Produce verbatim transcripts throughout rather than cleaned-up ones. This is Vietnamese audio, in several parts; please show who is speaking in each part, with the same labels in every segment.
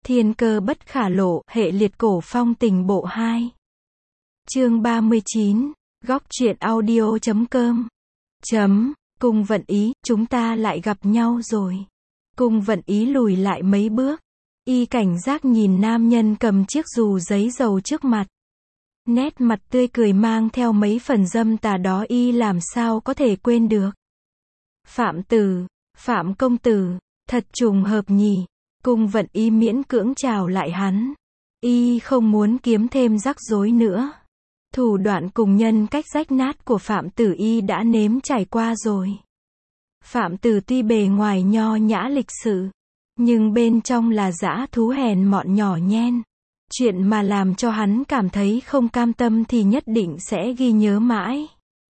Speaker 1: Thiên cơ bất khả lộ, hệ liệt cổ phong tình bộ hai. Chương ba mươi chín, góc truyện audio chấm com. Chấm, Cung Vận Ý, chúng ta lại gặp nhau rồi. Cung Vận Ý lùi lại mấy bước. Y cảnh giác nhìn nam nhân cầm chiếc dù giấy dầu trước mặt. Nét mặt tươi cười mang theo mấy phần dâm tà đó y làm sao có thể quên được. Phạm Tử, Phạm công tử, thật trùng hợp nhỉ. Cung Vận Ý miễn cưỡng chào lại hắn. Y không muốn kiếm thêm rắc rối nữa. Thủ đoạn cùng nhân cách rách nát của Phạm Tử y đã nếm trải qua rồi. Phạm Tử tuy bề ngoài nho nhã lịch sự, nhưng bên trong là dã thú hèn mọn nhỏ nhen. Chuyện mà làm cho hắn cảm thấy không cam tâm thì nhất định sẽ ghi nhớ mãi.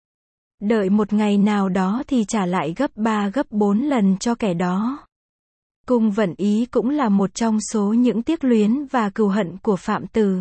Speaker 1: Đợi một ngày nào đó thì trả lại gấp ba gấp bốn lần cho kẻ đó. Cung Vận Ý cũng là một trong số những tiếc luyến và cừu hận của Phạm Tử.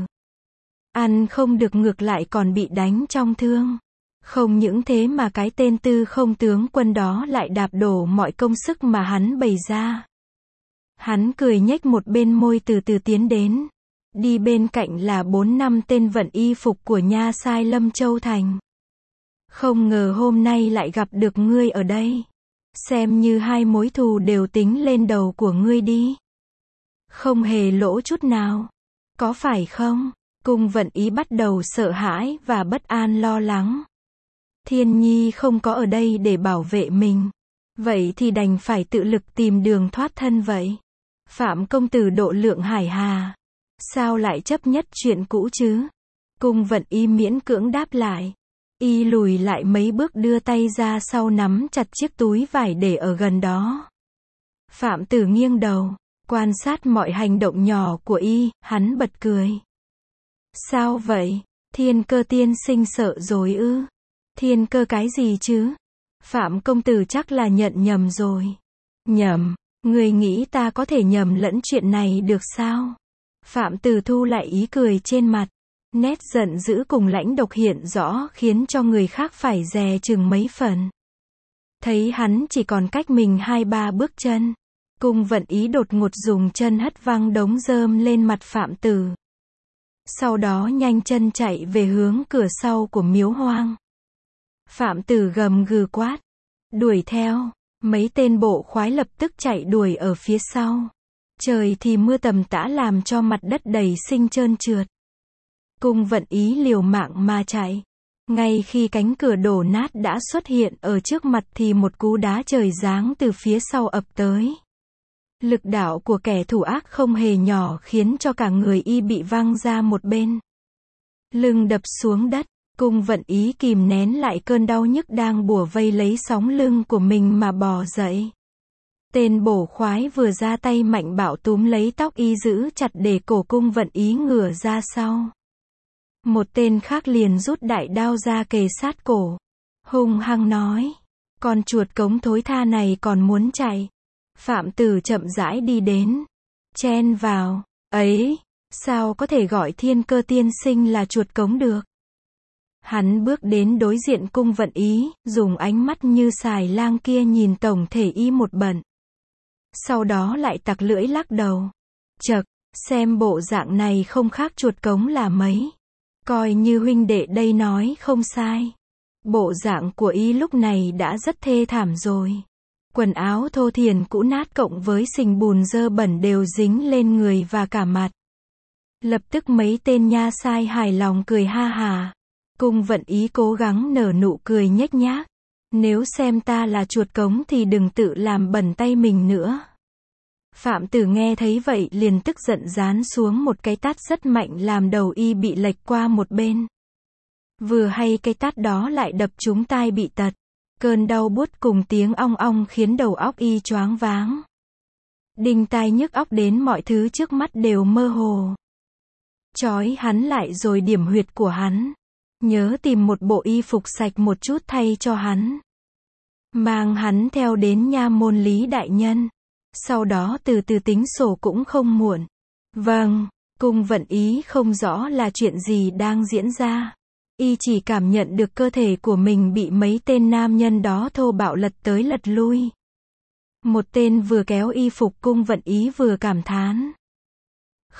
Speaker 1: Ăn không được ngược lại còn bị đánh trong thương. Không những thế mà cái tên Tư Không tướng quân đó lại đạp đổ mọi công sức mà hắn bày ra. Hắn cười nhếch một bên môi từ từ tiến đến. Đi bên cạnh là bốn năm tên vận y phục của nha sai Lâm Châu Thành. Không ngờ hôm nay lại gặp được ngươi ở đây. Xem như hai mối thù đều tính lên đầu của ngươi đi. Không hề lỗ chút nào. Có phải không? Cung Vận Ý bắt đầu sợ hãi và bất an lo lắng. Thiên Nhi không có ở đây để bảo vệ mình. Vậy thì đành phải tự lực tìm đường thoát thân vậy. Phạm công tử độ lượng hải hà. Sao lại chấp nhất chuyện cũ chứ? Cung Vận Ý miễn cưỡng đáp lại. Y lùi lại mấy bước đưa tay ra sau nắm chặt chiếc túi vải để ở gần đó. Phạm Tử nghiêng đầu, quan sát mọi hành động nhỏ của y, hắn bật cười. Sao vậy? Thiên Cơ tiên sinh sợ rồi ư? Thiên Cơ cái gì chứ? Phạm công tử chắc là nhận nhầm rồi. Nhầm? Người nghĩ ta có thể nhầm lẫn chuyện này được sao? Phạm Tử thu lại ý cười trên mặt. Nét giận dữ cùng lãnh độc hiện rõ khiến cho người khác phải dè chừng mấy phần. Thấy hắn chỉ còn cách mình hai ba bước chân. Cung Vận Ý đột ngột dùng chân hất văng đống rơm lên mặt Phạm Tử. Sau đó nhanh chân chạy về hướng cửa sau của miếu hoang. Phạm Tử gầm gừ quát. Đuổi theo. Mấy tên bộ khoái lập tức chạy đuổi ở phía sau. Trời thì mưa tầm tã làm cho mặt đất đầy sinh trơn trượt. Cung Vận Ý liều mạng mà chạy. Ngay khi cánh cửa đổ nát đã xuất hiện ở trước mặt thì một cú đá trời giáng từ phía sau ập tới. Lực đạo của kẻ thủ ác không hề nhỏ khiến cho cả người y bị văng ra một bên. Lưng đập xuống đất, Cung Vận Ý kìm nén lại cơn đau nhức đang bủa vây lấy sóng lưng của mình mà bò dậy. Tên bổ khoái vừa ra tay mạnh bạo túm lấy tóc y giữ chặt để cổ Cung Vận Ý ngửa ra sau. Một tên khác liền rút đại đao ra kề sát cổ. Hung hăng nói. Con chuột cống thối tha này còn muốn chạy. Phạm Tử chậm rãi đi đến. Chen vào. Ấy, sao có thể gọi Thiên Cơ tiên sinh là chuột cống được? Hắn bước đến đối diện Cung Vận Ý, dùng ánh mắt như xài lang kia nhìn tổng thể y một bận. Sau đó lại tặc lưỡi lắc đầu. Chậc, xem bộ dạng này không khác chuột cống là mấy. Coi như huynh đệ đây nói không sai. Bộ dạng của y lúc này đã rất thê thảm rồi. Quần áo thô thiển cũ nát cộng với sình bùn dơ bẩn đều dính lên người và cả mặt. Lập tức mấy tên nha sai hài lòng cười ha hà. Cung Vận Ý cố gắng nở nụ cười nhếch nhác. Nếu xem ta là chuột cống thì đừng tự làm bẩn tay mình nữa. Phạm Tử nghe thấy vậy liền tức giận giáng xuống một cái tát rất mạnh làm đầu y bị lệch qua một bên. Vừa hay cái tát đó lại đập trúng tai bị tật. Cơn đau buốt cùng tiếng ong ong khiến đầu óc y choáng váng. Đinh tai nhức óc đến mọi thứ trước mắt đều mơ hồ. Trói hắn lại rồi điểm huyệt của hắn. Nhớ tìm một bộ y phục sạch một chút thay cho hắn. Mang hắn theo đến nha môn Lý đại nhân. Sau đó từ từ tính sổ cũng không muộn. Vâng, Cung Vận Ý không rõ là chuyện gì đang diễn ra. Y chỉ cảm nhận được cơ thể của mình bị mấy tên nam nhân đó thô bạo lật tới lật lui. Một tên vừa kéo y phục Cung Vận Ý vừa cảm thán.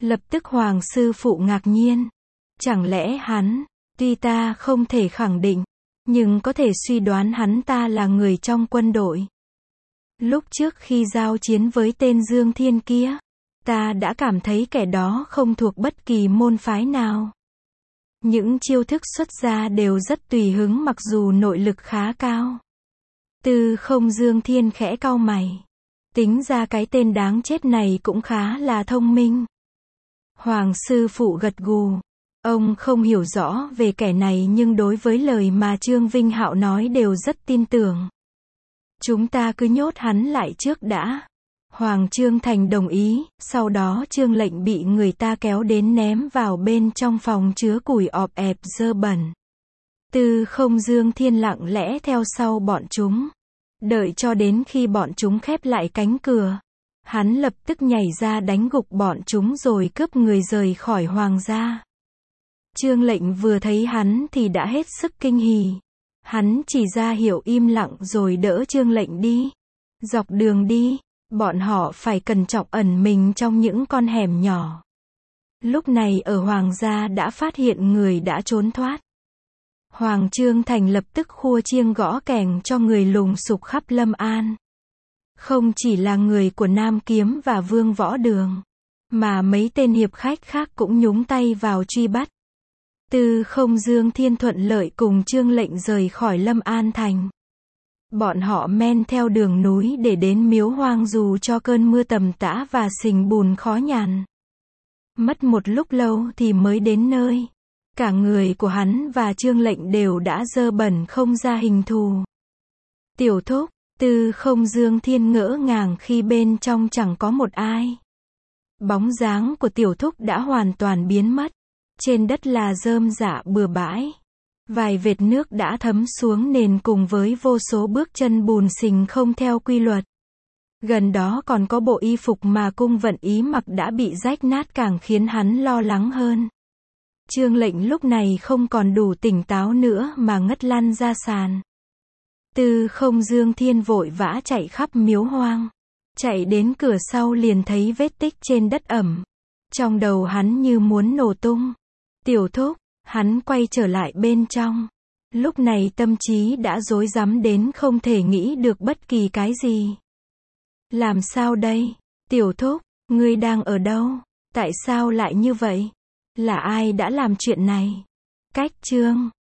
Speaker 1: Lập tức Hoàng sư phụ ngạc nhiên. Chẳng lẽ hắn, tuy ta không thể khẳng định, nhưng có thể suy đoán hắn ta là người trong quân đội. Lúc trước khi giao chiến với tên Dương Thiên kia, ta đã cảm thấy kẻ đó không thuộc bất kỳ môn phái nào. Những chiêu thức xuất ra đều rất tùy hứng mặc dù nội lực khá cao. Tư Không Dương Thiên khẽ cau mày. Tính ra cái tên đáng chết này cũng khá là thông minh. Hoàng sư phụ gật gù. Ông không hiểu rõ về kẻ này nhưng đối với lời mà Trương Vinh Hạo nói đều rất tin tưởng. Chúng ta cứ nhốt hắn lại trước đã. Hoàng Trương Thành đồng ý, sau đó Trương Lệnh bị người ta kéo đến ném vào bên trong phòng chứa củi ọp ẹp dơ bẩn. Tư Không Dương Thiên lặng lẽ theo sau bọn chúng. Đợi cho đến khi bọn chúng khép lại cánh cửa. Hắn lập tức nhảy ra đánh gục bọn chúng rồi cướp người rời khỏi hoàng gia. Trương Lệnh vừa thấy hắn thì đã hết sức kinh hỉ. Hắn chỉ ra hiệu im lặng rồi đỡ Trương Lệnh đi. Dọc đường đi, bọn họ phải cẩn trọng ẩn mình trong những con hẻm nhỏ. Lúc này ở hoàng gia đã phát hiện người đã trốn thoát. Hoàng Trương Thành lập tức khua chiêng gõ kèn cho người lùng sục khắp Lâm An. Không chỉ là người của Nam Kiếm và Vương Võ Đường, mà mấy tên hiệp khách khác cũng nhúng tay vào truy bắt. Tư Không Dương Thiên thuận lợi cùng Trương Lệnh rời khỏi Lâm An thành. Bọn họ men theo đường núi để đến Miếu Hoang dù cho cơn mưa tầm tã và sình bùn khó nhằn. Mất một lúc lâu thì mới đến nơi. Cả người của hắn và Trương Lệnh đều đã dơ bẩn không ra hình thù. Tiểu thúc, Tư Không Dương Thiên ngỡ ngàng khi bên trong chẳng có một ai. Bóng dáng của tiểu thúc đã hoàn toàn biến mất. Trên đất là rơm rạ bừa bãi. Vài vệt nước đã thấm xuống nền cùng với vô số bước chân bùn xình không theo quy luật. Gần đó còn có bộ y phục mà Cung Vận Ý mặc đã bị rách nát càng khiến hắn lo lắng hơn. Trương Lệnh lúc này không còn đủ tỉnh táo nữa mà ngất lăn ra sàn. Tư Không Dương Thiên vội vã chạy khắp Miếu Hoang. Chạy đến cửa sau liền thấy vết tích trên đất ẩm. Trong đầu hắn như muốn nổ tung. Tiểu thúc, hắn quay trở lại bên trong. Lúc này tâm trí đã rối rắm đến không thể nghĩ được bất kỳ cái gì. Làm sao đây? Tiểu thúc, ngươi đang ở đâu? Tại sao lại như vậy? Là ai đã làm chuyện này? Cách chương